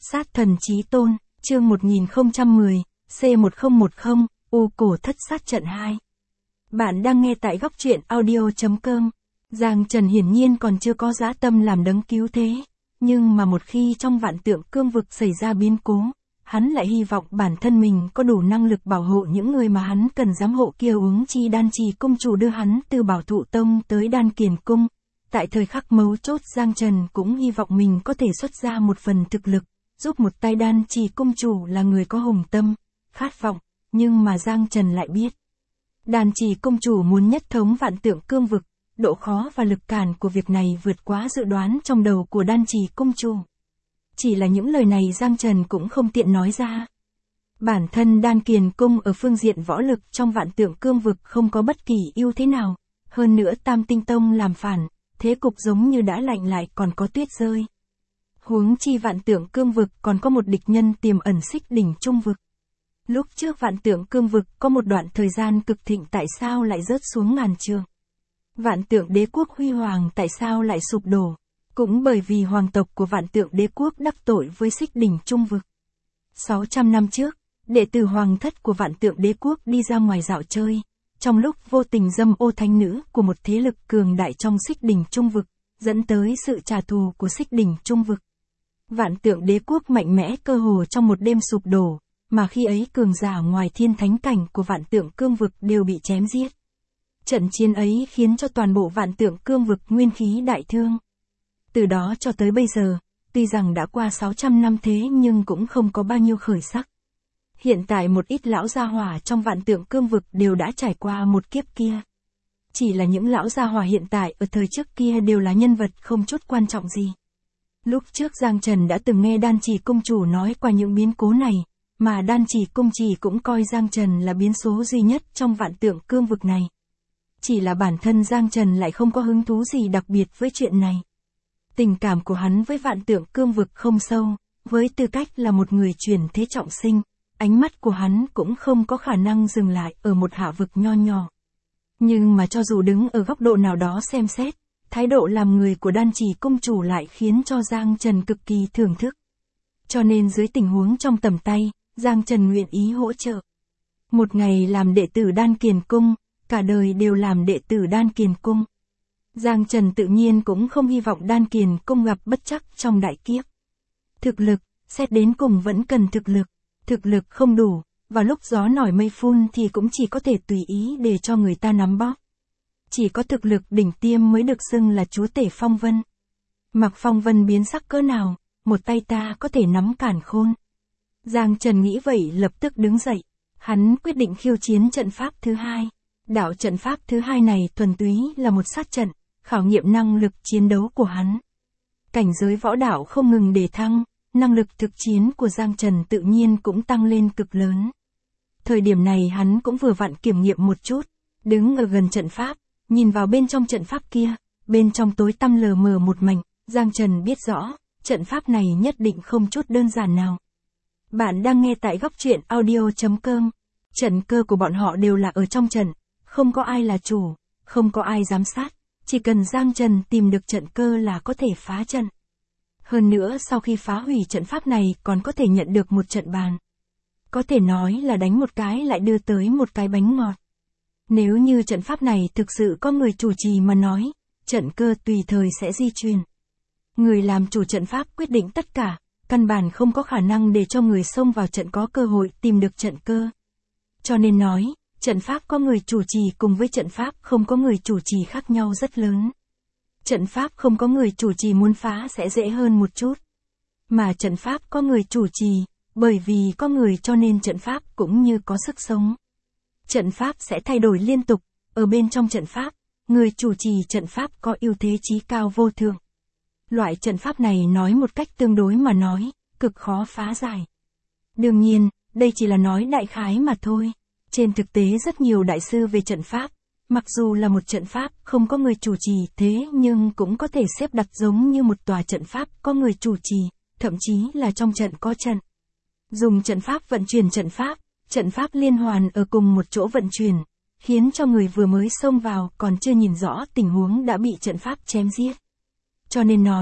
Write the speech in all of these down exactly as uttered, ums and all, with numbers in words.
Sát thần chí tôn, chương một nghìn không trăm mười, C một không một không, U cổ thất sát trận hai. Bạn đang nghe tại góc truyện audio chấm com. Giang Trần hiển nhiên còn chưa có dã tâm làm đấng cứu thế, nhưng mà một khi trong vạn tượng cương vực xảy ra biến cố, hắn lại hy vọng bản thân mình có đủ năng lực bảo hộ những người mà hắn cần giám hộ kia, huống chi Đan Trì cung chủ đưa hắn từ Bảo Thụ Tông tới Đan Kiền cung. Tại thời khắc mấu chốt, Giang Trần cũng hy vọng mình có thể xuất ra một phần thực lực, giúp một tay. Đan Trì cung chủ là người có hùng tâm, khát vọng, nhưng mà Giang Trần lại biết. Đan Trì cung chủ muốn nhất thống vạn tượng cương vực, độ khó và lực cản của việc này vượt quá dự đoán trong đầu của Đan Trì cung chủ. Chỉ là những lời này Giang Trần cũng không tiện nói ra. Bản thân Đan Kiền cung ở phương diện võ lực trong vạn tượng cương vực không có bất kỳ ưu thế nào, hơn nữa Tam Tinh Tông làm phản, thế cục giống như đã lạnh lại còn có tuyết rơi. Huống chi vạn tượng cương vực còn có một địch nhân tiềm ẩn, Xích Đỉnh Trung vực. Lúc trước vạn tượng cương vực có một đoạn thời gian cực thịnh, tại sao lại rớt xuống ngàn trường? Vạn tượng đế quốc huy hoàng tại sao lại sụp đổ? Cũng bởi vì hoàng tộc của vạn tượng đế quốc đắc tội với Xích Đỉnh Trung vực. sáu trăm năm trước, đệ tử hoàng thất của vạn tượng đế quốc đi ra ngoài dạo chơi, trong lúc vô tình dâm ô thánh nữ của một thế lực cường đại trong Xích Đỉnh Trung vực, dẫn tới sự trả thù của Xích Đỉnh Trung vực. Vạn tượng đế quốc mạnh mẽ cơ hồ trong một đêm sụp đổ, mà khi ấy cường giả ngoài thiên thánh cảnh của vạn tượng cương vực đều bị chém giết. Trận chiến ấy khiến cho toàn bộ vạn tượng cương vực nguyên khí đại thương. Từ đó cho tới bây giờ, tuy rằng đã qua sáu trăm năm thế nhưng cũng không có bao nhiêu khởi sắc. Hiện tại một ít lão gia hỏa trong vạn tượng cương vực đều đã trải qua một kiếp kia. Chỉ là những lão gia hỏa hiện tại ở thời trước kia đều là nhân vật không chút quan trọng gì. Lúc trước Giang Trần đã từng nghe Đan Trì cung chủ nói qua những biến cố này, mà Đan Trì cung chỉ cũng coi Giang Trần là biến số duy nhất trong vạn tượng cương vực này. Chỉ là bản thân Giang Trần lại không có hứng thú gì đặc biệt với chuyện này. Tình cảm của hắn với vạn tượng cương vực không sâu, với tư cách là một người truyền thế trọng sinh, ánh mắt của hắn cũng không có khả năng dừng lại ở một hạ vực nho nhỏ. Nhưng mà cho dù đứng ở góc độ nào đó xem xét, thái độ làm người của Đan Trì cung chủ lại khiến cho Giang Trần cực kỳ thưởng thức. Cho nên dưới tình huống trong tầm tay, Giang Trần nguyện ý hỗ trợ. Một ngày làm đệ tử Đan Kiền cung, cả đời đều làm đệ tử Đan Kiền cung. Giang Trần tự nhiên cũng không hy vọng Đan Kiền cung gặp bất trắc trong đại kiếp. Thực lực, xét đến cùng vẫn cần thực lực. Thực lực không đủ, và lúc gió nổi mây phun thì cũng chỉ có thể tùy ý để cho người ta nắm bóp. Chỉ có thực lực đỉnh tiêm mới được xưng là chúa tể phong vân. Mặc phong vân biến sắc cỡ nào, một tay ta có thể nắm càn khôn. Giang Trần nghĩ vậy lập tức đứng dậy. Hắn quyết định khiêu chiến trận pháp thứ hai. Đạo trận pháp thứ hai này thuần túy là một sát trận, khảo nghiệm năng lực chiến đấu của hắn. Cảnh giới võ đạo không ngừng đề thăng, năng lực thực chiến của Giang Trần tự nhiên cũng tăng lên cực lớn. Thời điểm này hắn cũng vừa vặn kiểm nghiệm một chút, đứng ở gần trận pháp, nhìn vào bên trong trận pháp kia, bên trong tối tăm lờ mờ một mảnh, Giang Trần biết rõ, trận pháp này nhất định không chút đơn giản nào. Bạn đang nghe tại góc truyện audio chấm com. Trận cơ của bọn họ đều là ở trong trận, không có ai là chủ, không có ai giám sát, chỉ cần Giang Trần tìm được trận cơ là có thể phá trận. Hơn nữa sau khi phá hủy trận pháp này còn có thể nhận được một trận bàn. Có thể nói là đánh một cái lại đưa tới một cái bánh ngọt. Nếu như trận pháp này thực sự có người chủ trì mà nói, trận cơ tùy thời sẽ di chuyển. Người làm chủ trận pháp quyết định tất cả, căn bản không có khả năng để cho người xông vào trận có cơ hội tìm được trận cơ. Cho nên nói, trận pháp có người chủ trì cùng với trận pháp không có người chủ trì khác nhau rất lớn. Trận pháp không có người chủ trì muốn phá sẽ dễ hơn một chút. Mà trận pháp có người chủ trì, bởi vì có người cho nên trận pháp cũng như có sức sống. Trận pháp sẽ thay đổi liên tục, ở bên trong trận pháp, người chủ trì trận pháp có ưu thế chí cao vô thượng. Loại trận pháp này nói một cách tương đối mà nói, cực khó phá giải. Đương nhiên, đây chỉ là nói đại khái mà thôi. Trên thực tế rất nhiều đại sư về trận pháp, mặc dù là một trận pháp không có người chủ trì thế nhưng cũng có thể xếp đặt giống như một tòa trận pháp có người chủ trì, thậm chí là trong trận có trận. Dùng trận pháp vận chuyển trận pháp, trận pháp liên hoàn ở cùng một chỗ vận chuyển, khiến cho người vừa mới xông vào còn chưa nhìn rõ tình huống đã bị trận pháp chém giết. Cho nên nói,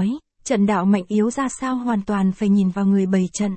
Trận đạo mạnh yếu ra sao hoàn toàn phải nhìn vào người bày trận.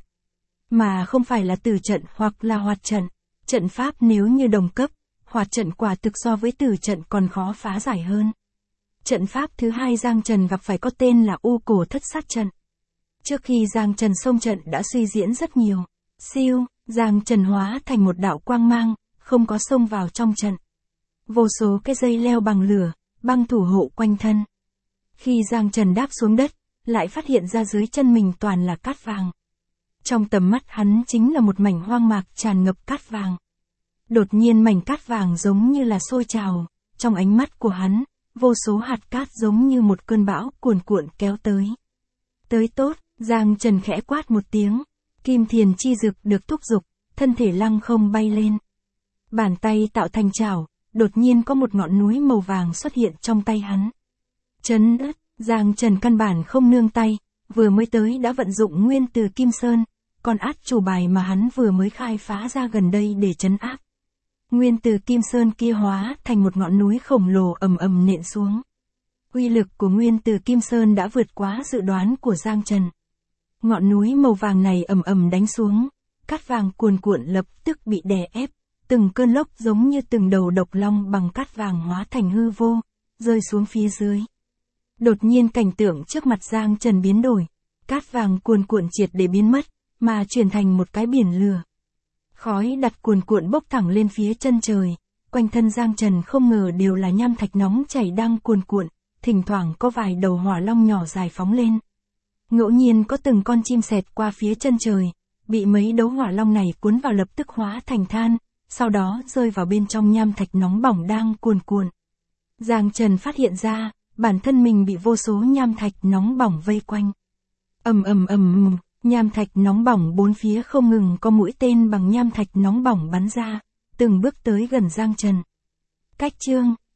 Mà không phải là tử trận hoặc là hoạt trận. Trận pháp nếu như đồng cấp, hoạt trận quả thực so với tử trận còn khó phá giải hơn. Trận pháp thứ hai Giang Trần gặp phải có tên là U Cổ Thất Sát Trận. Trước khi Giang Trần xông trận đã suy diễn rất nhiều. Siêu, Giang Trần hóa thành một đạo quang mang, không có xông vào trong trận. Vô số cái dây leo bằng lửa, băng thủ hộ quanh thân. Khi Giang Trần đáp xuống đất, lại phát hiện ra dưới chân mình toàn là cát vàng. Trong tầm mắt hắn chính là một mảnh hoang mạc tràn ngập cát vàng. Đột nhiên mảnh cát vàng giống như là sôi trào, trong ánh mắt của hắn, vô số hạt cát giống như một cơn bão cuồn cuộn kéo tới. Tới tốt, Giang Trần khẽ quát một tiếng, kim thiền chi dực được thúc giục, thân thể lăng không bay lên. Bàn tay tạo thành chảo, đột nhiên có một ngọn núi màu vàng xuất hiện trong tay hắn. Chấn ất, Giang Trần căn bản không nương tay, vừa mới tới đã vận dụng nguyên từ Kim Sơn, còn át chủ bài mà hắn vừa mới khai phá ra gần đây để trấn áp. Nguyên từ Kim Sơn kia hóa thành một ngọn núi khổng lồ ầm ầm nện xuống. Uy lực của nguyên từ Kim Sơn đã vượt quá dự đoán của Giang Trần. Ngọn núi màu vàng này ầm ầm đánh xuống, cát vàng cuồn cuộn lập tức bị đè ép, từng cơn lốc giống như từng đầu độc long bằng cát vàng hóa thành hư vô, rơi xuống phía dưới. Đột nhiên cảnh tượng trước mặt Giang Trần biến đổi, cát vàng cuồn cuộn triệt để biến mất, mà chuyển thành một cái biển lửa. Khói đặc cuồn cuộn bốc thẳng lên phía chân trời, quanh thân Giang Trần không ngờ đều là nham thạch nóng chảy đang cuồn cuộn, thỉnh thoảng có vài đầu hỏa long nhỏ dài phóng lên. Ngẫu nhiên có từng con chim xẹt qua phía chân trời, bị mấy đấu hỏa long này cuốn vào lập tức hóa thành than, sau đó rơi vào bên trong nham thạch nóng bỏng đang cuồn cuộn. Giang Trần phát hiện ra, bản thân mình bị vô số nham thạch nóng bỏng vây quanh. Ầm ầm ầm, nham thạch nóng bỏng bốn phía không ngừng có mũi tên bằng nham thạch nóng bỏng bắn ra, từng bước tới gần Giang Trần. Cách chương